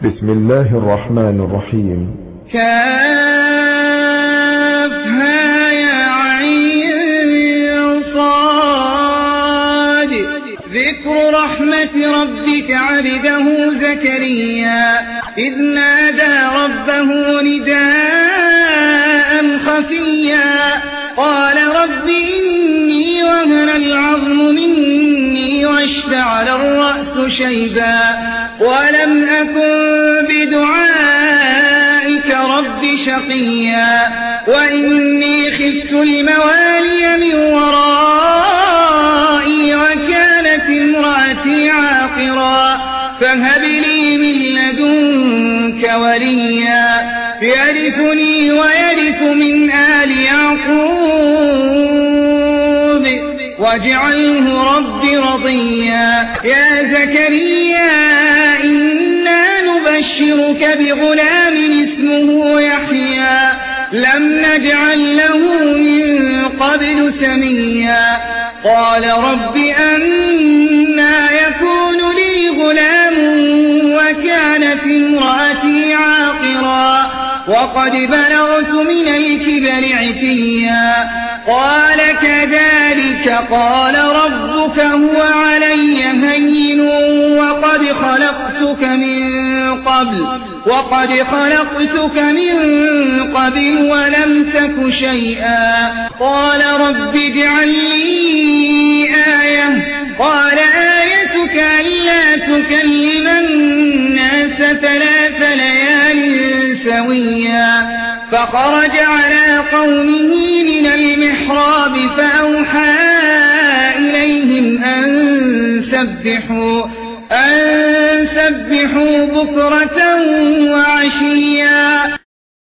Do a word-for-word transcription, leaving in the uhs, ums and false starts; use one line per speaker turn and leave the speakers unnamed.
بسم الله الرحمن الرحيم.
كافها يا عين صاد. ذكر رحمة ربك عبده زكريا إذ نادى ربه نداء خفيا قال رب إني وهن العظم مني واشتعل الرأس شيبا ولم أكن بدعائك رب شقيا وإني خفت الموالي من ورائي وكانت امرأتي عاقرا فهب لي من لدنك وليا يرثني ويرث من آل يعقوب واجعله رب رضيا. يا زكريا إنا نبشرك بغلام اسمه يحيى لم نجعل له من قبل سميا قال رب أنى يكون لي غلام وكانت امرأتي عاقرا وقد بلغت من الكبر عتيا قال كذلك قال ربك هو علي هين وقد خلقتك من قبل وقد خلقتك من قبل ولم تك شيئا قال رب اجعل لي آية قال آيتك ألا تكلم الناس ثلاث ليال سويا فخرج على قومه من المحراب فأوحى إليهم أن سبحوا أن سبحوا بكرة